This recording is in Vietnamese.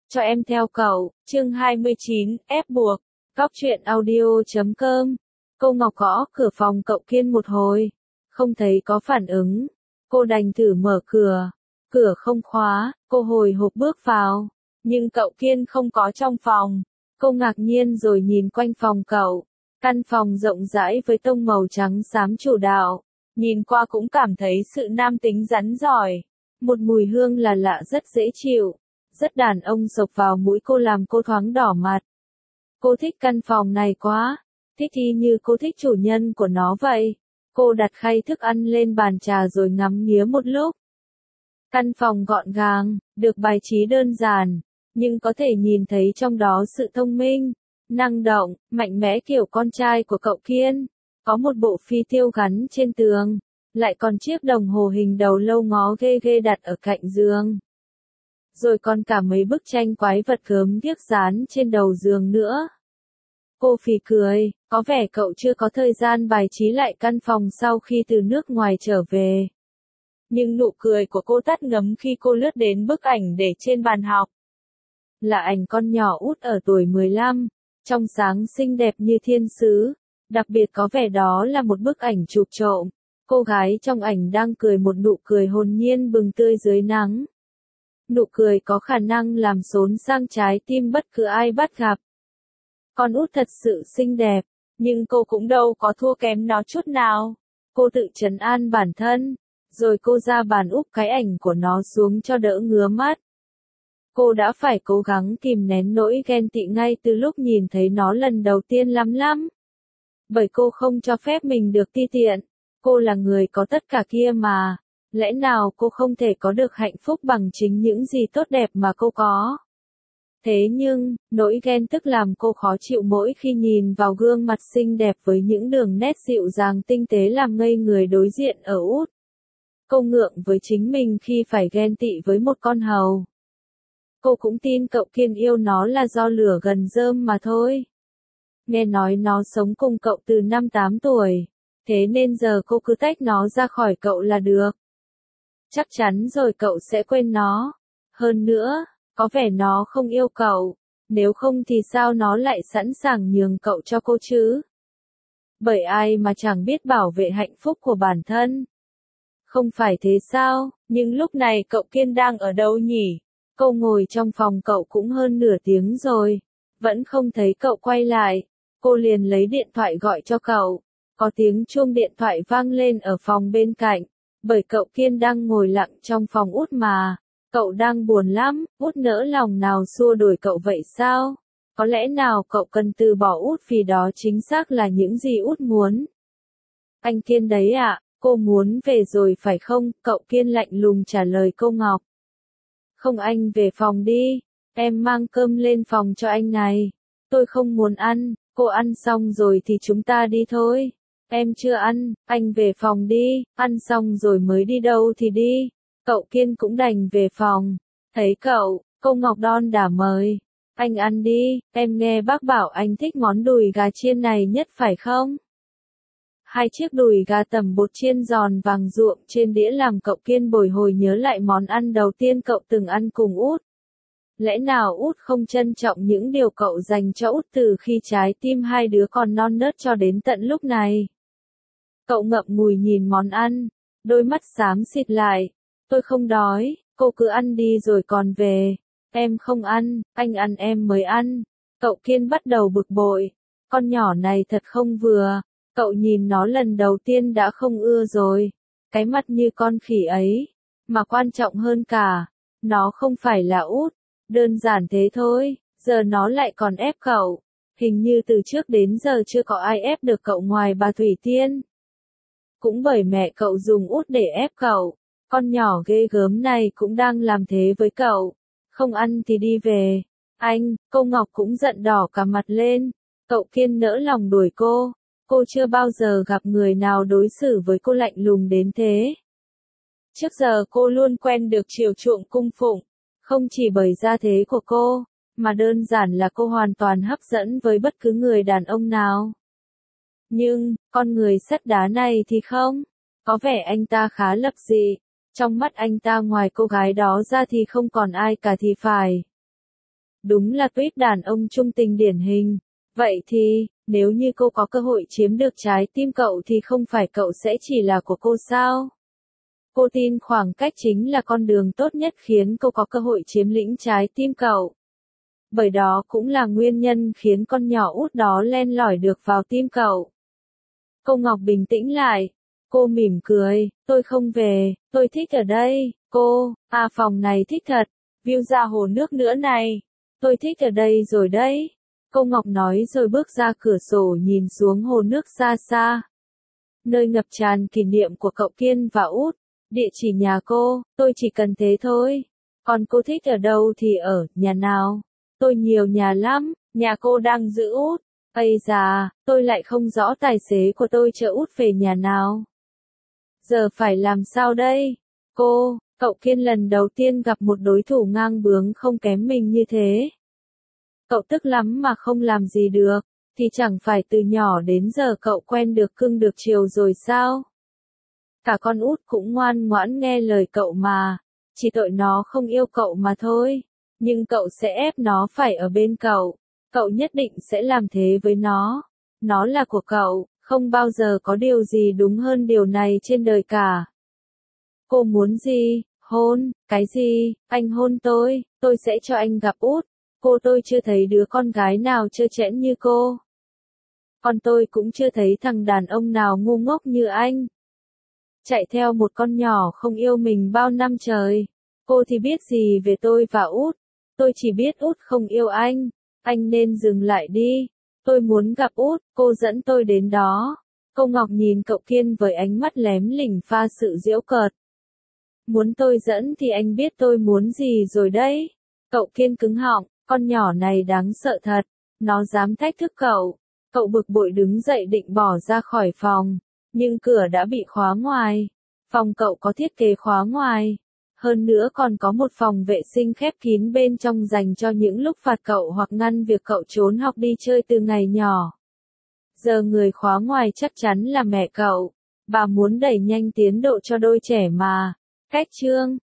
Cho em theo cậu, chương 29, ép buộc. Góc truyện audio.com. Cô Ngọc gõ cửa phòng cậu Kiên một hồi, không thấy có phản ứng. Cô đành thử mở cửa. Cửa không khóa, cô hồi hộp bước vào, nhưng cậu Kiên không có trong phòng. Cô ngạc nhiên rồi nhìn quanh phòng cậu. Căn phòng rộng rãi với tông màu trắng xám chủ đạo, nhìn qua cũng cảm thấy sự nam tính rắn giỏi. Một mùi hương là lạ rất dễ chịu, rất đàn ông xộc vào mũi cô làm cô thoáng đỏ mặt. Cô thích căn phòng này quá, thích y như cô thích chủ nhân của nó vậy. Cô đặt khay thức ăn lên bàn trà rồi ngắm nghía một lúc. Căn phòng gọn gàng, được bài trí đơn giản, nhưng có thể nhìn thấy trong đó sự thông minh, năng động, mạnh mẽ kiểu con trai của cậu Kiên. Có một bộ phi tiêu gắn trên tường, lại còn chiếc đồng hồ hình đầu lâu ngó ghê ghê đặt ở cạnh giường. Rồi còn cả mấy bức tranh quái vật gớm ghiếc dán trên đầu giường nữa. Cô phì cười, có vẻ cậu chưa có thời gian bài trí lại căn phòng sau khi từ nước ngoài trở về. Nhưng nụ cười của cô tắt ngấm khi cô lướt đến bức ảnh để trên bàn học. Là ảnh con nhỏ út ở tuổi 15, trong sáng xinh đẹp như thiên sứ. Đặc biệt có vẻ đó là một bức ảnh chụp trộm. Cô gái trong ảnh đang cười một nụ cười hồn nhiên bừng tươi dưới nắng. Nụ cười có khả năng làm xốn sang trái tim bất cứ ai bắt gặp. Con út thật sự xinh đẹp, nhưng cô cũng đâu có thua kém nó chút nào. Cô tự trấn an bản thân, rồi cô ra bàn úp cái ảnh của nó xuống cho đỡ ngứa mắt. Cô đã phải cố gắng kìm nén nỗi ghen tị ngay từ lúc nhìn thấy nó lần đầu tiên lắm. Bởi cô không cho phép mình được ti tiện. Cô là người có tất cả kia mà. Lẽ nào cô không thể có được hạnh phúc bằng chính những gì tốt đẹp mà cô có? Thế nhưng, nỗi ghen tức làm cô khó chịu mỗi khi nhìn vào gương mặt xinh đẹp với những đường nét dịu dàng tinh tế làm ngây người đối diện ở út. Cô ngượng với chính mình khi phải ghen tị với một con hầu. Cô cũng tin cậu Kiên yêu nó là do lửa gần rơm mà thôi. Nghe nói nó sống cùng cậu từ năm 8 tuổi, thế nên giờ cô cứ tách nó ra khỏi cậu là được. Chắc chắn rồi cậu sẽ quên nó. Hơn nữa, có vẻ nó không yêu cậu, nếu không thì sao nó lại sẵn sàng nhường cậu cho cô chứ? Bởi ai mà chẳng biết bảo vệ hạnh phúc của bản thân. Không phải thế sao, nhưng lúc này cậu Kiên đang ở đâu nhỉ? Cô ngồi trong phòng cậu cũng hơn nửa tiếng rồi, vẫn không thấy cậu quay lại. Cô liền lấy điện thoại gọi cho cậu. Có tiếng chuông điện thoại vang lên ở phòng bên cạnh, bởi cậu Kiên đang ngồi lặng trong phòng út mà. Cậu đang buồn lắm, út nỡ lòng nào xua đuổi cậu vậy sao? Có lẽ nào cậu cần từ bỏ út vì đó chính xác là những gì út muốn? Anh Kiên đấy ạ, cô muốn về rồi phải không? Cậu Kiên lạnh lùng trả lời cô Ngọc. Không, anh về phòng đi, em mang cơm lên phòng cho anh này. Tôi không muốn ăn, cô ăn xong rồi thì chúng ta đi thôi. Em chưa ăn, anh về phòng đi, ăn xong rồi mới đi đâu thì đi. Cậu Kiên cũng đành về phòng. Thấy cậu, cô Ngọc đon đả mời. Anh ăn đi, em nghe bác bảo anh thích món đùi gà chiên này nhất phải không? 2 chiếc đùi gà tẩm bột chiên giòn vàng ruộm trên đĩa làm cậu Kiên bồi hồi nhớ lại món ăn đầu tiên cậu từng ăn cùng út. Lẽ nào út không trân trọng những điều cậu dành cho út từ khi trái tim hai đứa còn non nớt cho đến tận lúc này? Cậu ngậm ngùi nhìn món ăn, đôi mắt xám xịt lại. Tôi không đói, cô cứ ăn đi rồi còn về. Em không ăn, anh ăn em mới ăn. Cậu Kiên bắt đầu bực bội. Con nhỏ này thật không vừa. Cậu nhìn nó lần đầu tiên đã không ưa rồi. Cái mặt như con khỉ ấy. Mà quan trọng hơn cả, nó không phải là út. Đơn giản thế thôi, giờ nó lại còn ép cậu. Hình như từ trước đến giờ chưa có ai ép được cậu ngoài bà Thủy Tiên. Cũng bởi mẹ cậu dùng út để ép cậu. Con nhỏ ghê gớm này cũng đang làm thế với cậu. Không ăn thì đi về. Anh, cô Ngọc cũng giận đỏ cả mặt lên. Cậu Kiên nỡ lòng đuổi cô. Cô chưa bao giờ gặp người nào đối xử với cô lạnh lùng đến thế. Trước giờ cô luôn quen được chiều chuộng cung phụng. Không chỉ bởi gia thế của cô, mà đơn giản là cô hoàn toàn hấp dẫn với bất cứ người đàn ông nào. Nhưng, con người sắt đá này thì không. Có vẻ anh ta khá lập dị. Trong mắt anh ta ngoài cô gái đó ra thì không còn ai cả thì phải. Đúng là tuýp đàn ông trung tình điển hình. Vậy thì, nếu như cô có cơ hội chiếm được trái tim cậu thì không phải cậu sẽ chỉ là của cô sao? Cô tin khoảng cách chính là con đường tốt nhất khiến cô có cơ hội chiếm lĩnh trái tim cậu. Bởi đó cũng là nguyên nhân khiến con nhỏ út đó len lỏi được vào tim cậu. Cô Ngọc bình tĩnh lại. Cô mỉm cười, tôi không về, tôi thích ở đây, cô, phòng này thích thật, view ra hồ nước nữa này, tôi thích ở đây rồi đấy. Cô Ngọc nói rồi bước ra cửa sổ nhìn xuống hồ nước xa xa. Nơi ngập tràn kỷ niệm của cậu Kiên và Út, địa chỉ nhà cô, tôi chỉ cần thế thôi. Còn cô thích ở đâu thì ở, nhà nào? Tôi nhiều nhà lắm, nhà cô đang giữ Út. Ây da, tôi lại không rõ tài xế của tôi chở Út về nhà nào. Giờ phải làm sao đây? Cậu Kiên lần đầu tiên gặp một đối thủ ngang bướng không kém mình như thế. Cậu tức lắm mà không làm gì được, thì chẳng phải từ nhỏ đến giờ cậu quen được cưng được chiều rồi sao? Cả con Út cũng ngoan ngoãn nghe lời cậu mà, chỉ tội nó không yêu cậu mà thôi, nhưng cậu sẽ ép nó phải ở bên cậu, cậu nhất định sẽ làm thế với nó là của cậu, không bao giờ có điều gì đúng hơn điều này trên đời cả. Cô muốn gì? Hôn, cái gì? Anh hôn tôi sẽ cho anh gặp Út. Tôi chưa thấy đứa con gái nào trơ trẽn như cô. Còn tôi cũng chưa thấy thằng đàn ông nào ngu ngốc như anh. Chạy theo một con nhỏ không yêu mình bao năm trời. Cô thì biết gì về tôi và Út. Tôi chỉ biết Út không yêu anh nên dừng lại đi. Tôi muốn gặp Út, cô dẫn tôi đến đó. Cô Ngọc nhìn cậu Kiên với ánh mắt lém lỉnh pha sự giễu cợt. Muốn tôi dẫn thì anh biết tôi muốn gì rồi đấy. Cậu Kiên cứng họng, con nhỏ này đáng sợ thật, nó dám thách thức cậu. Cậu bực bội đứng dậy định bỏ ra khỏi phòng, nhưng cửa đã bị khóa ngoài. Phòng cậu có thiết kế khóa ngoài. Hơn nữa còn có một phòng vệ sinh khép kín bên trong dành cho những lúc phạt cậu hoặc ngăn việc cậu trốn học đi chơi từ ngày nhỏ. Giờ người khóa ngoài chắc chắn là mẹ cậu. Bà muốn đẩy nhanh tiến độ cho đôi trẻ mà. Cách chương